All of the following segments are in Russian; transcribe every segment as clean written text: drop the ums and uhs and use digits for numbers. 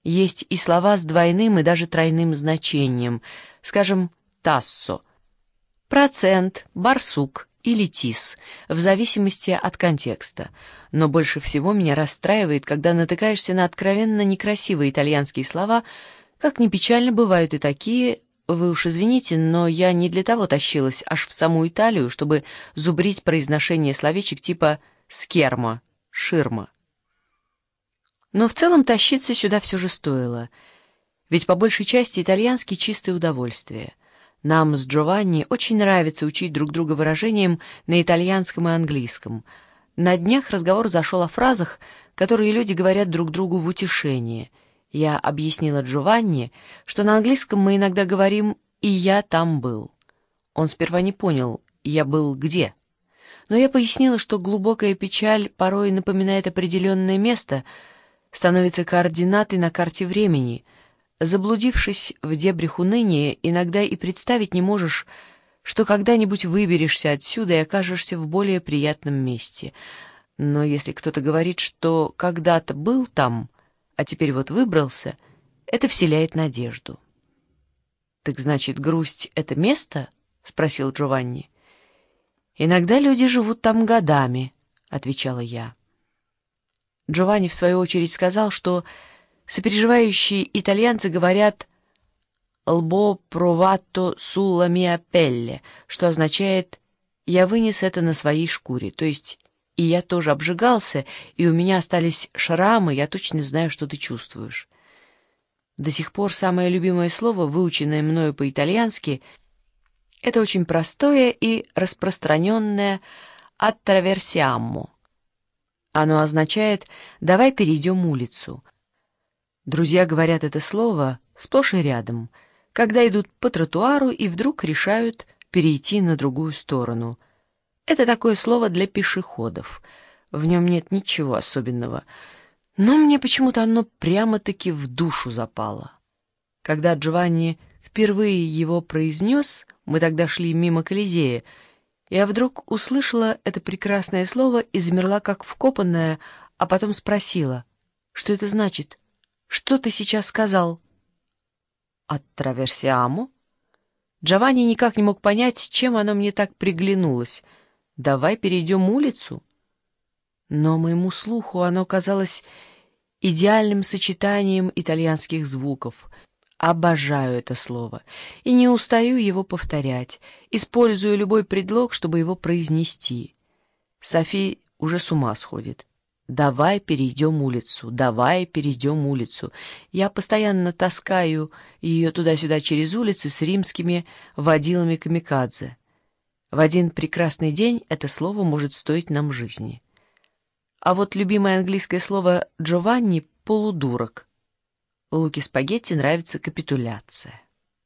Есть и слова с двойным и даже тройным значением, скажем, «тассо», «процент», «барсук» или «тис», в зависимости от контекста. Но больше всего меня расстраивает, когда натыкаешься на откровенно некрасивые итальянские слова, как ни печально бывают и такие. Вы уж извините, но я не для того тащилась аж в саму Италию, чтобы зубрить произношение словечек типа «скермо», «ширма». Но в целом тащиться сюда все же стоило, ведь по большей части итальянский чистое удовольствие. Нам с Джованни очень нравится учить друг друга выражениям на итальянском и английском. На днях разговор зашел о фразах, которые люди говорят друг другу в утешение. Я объяснила Джованни, что на английском мы иногда говорим «и я там был». Он сперва не понял «я был где?». Но я пояснила, что глубокая печаль порой напоминает определенное место, становится координатой на карте времени. Заблудившись в дебрях уныния, иногда и представить не можешь, что когда-нибудь выберешься отсюда и окажешься в более приятном месте. Но если кто-то говорит, что когда-то был там, а теперь вот выбрался, это вселяет надежду. «Так значит, грусть — это место?» — спросил Джованни. «Иногда люди живут там годами», — отвечала я. Джованни, в свою очередь, сказал, что сопереживающие итальянцы говорят «l'ho provato sulla mia pelle», что означает «я вынес это на своей шкуре», то есть «и я тоже обжигался, и у меня остались шрамы, я точно знаю, что ты чувствуешь». До сих пор самое любимое слово, выученное мною по-итальянски, это очень простое и распространенное «attraversiamo». Оно означает «давай перейдем улицу». Друзья говорят это слово сплошь и рядом, когда идут по тротуару и вдруг решают перейти на другую сторону. Это такое слово для пешеходов. В нем нет ничего особенного, но мне почему-то оно прямо-таки в душу запало. Когда Джованни впервые его произнес, мы тогда шли мимо Колизея, я вдруг услышала это прекрасное слово и замерла как вкопанная, а потом спросила, что это значит? Что ты сейчас сказал? «Attraversiamo?» Джованни никак не мог понять, чем оно мне так приглянулось. «Давай перейдем улицу?» Но моему слуху оно казалось идеальным сочетанием итальянских звуков. Обожаю это слово и не устаю его повторять, использую любой предлог, чтобы его произнести. Софи уже с ума сходит. «Давай перейдем улицу, давай перейдем улицу». Я постоянно таскаю ее туда-сюда через улицы с римскими водилами камикадзе. В один прекрасный день это слово может стоить нам жизни. А вот любимое английское слово Джованни — полудурок. Луки Спагетти нравится капитуляция.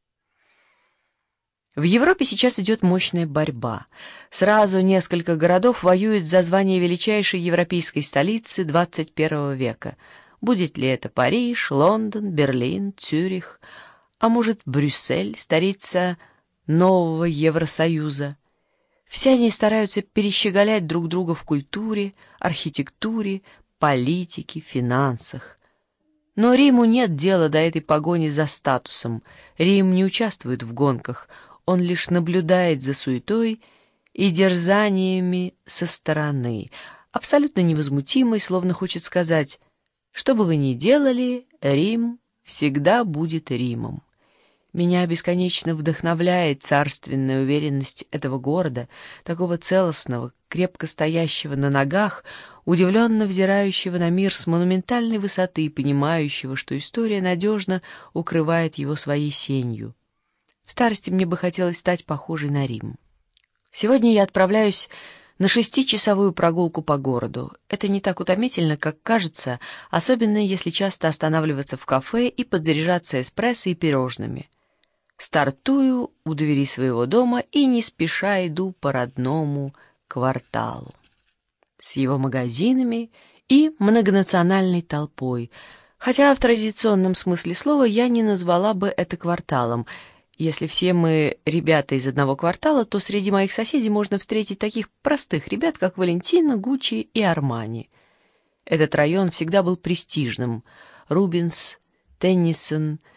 В Европе сейчас идет мощная борьба. Сразу несколько городов воюют за звание величайшей европейской столицы XXI века. Будет ли это Париж, Лондон, Берлин, Цюрих, а может Брюссель, столица нового Евросоюза? Все они стараются перещеголять друг друга в культуре, архитектуре, политике, финансах. Но Риму нет дела до этой погони за статусом. Рим не участвует в гонках, он лишь наблюдает за суетой и дерзаниями со стороны, абсолютно невозмутимый, словно хочет сказать, что бы вы ни делали, Рим всегда будет Римом. Меня бесконечно вдохновляет царственная уверенность этого города, такого целостного, крепко стоящего на ногах, удивленно взирающего на мир с монументальной высоты и понимающего, что история надежно укрывает его своей сенью. В старости мне бы хотелось стать похожей на Рим. Сегодня я отправляюсь на 6-часовую прогулку по городу. Это не так утомительно, как кажется, особенно если часто останавливаться в кафе и подзаряжаться эспрессо и пирожными. Стартую у двери своего дома и не спеша иду по родному кварталу с его магазинами и многонациональной толпой, хотя в традиционном смысле слова я не назвала бы это кварталом. Если все мы ребята из одного квартала, то среди моих соседей можно встретить таких простых ребят, как Валентина, Гуччи и Армани. Этот район всегда был престижным. Рубенс, Теннисон,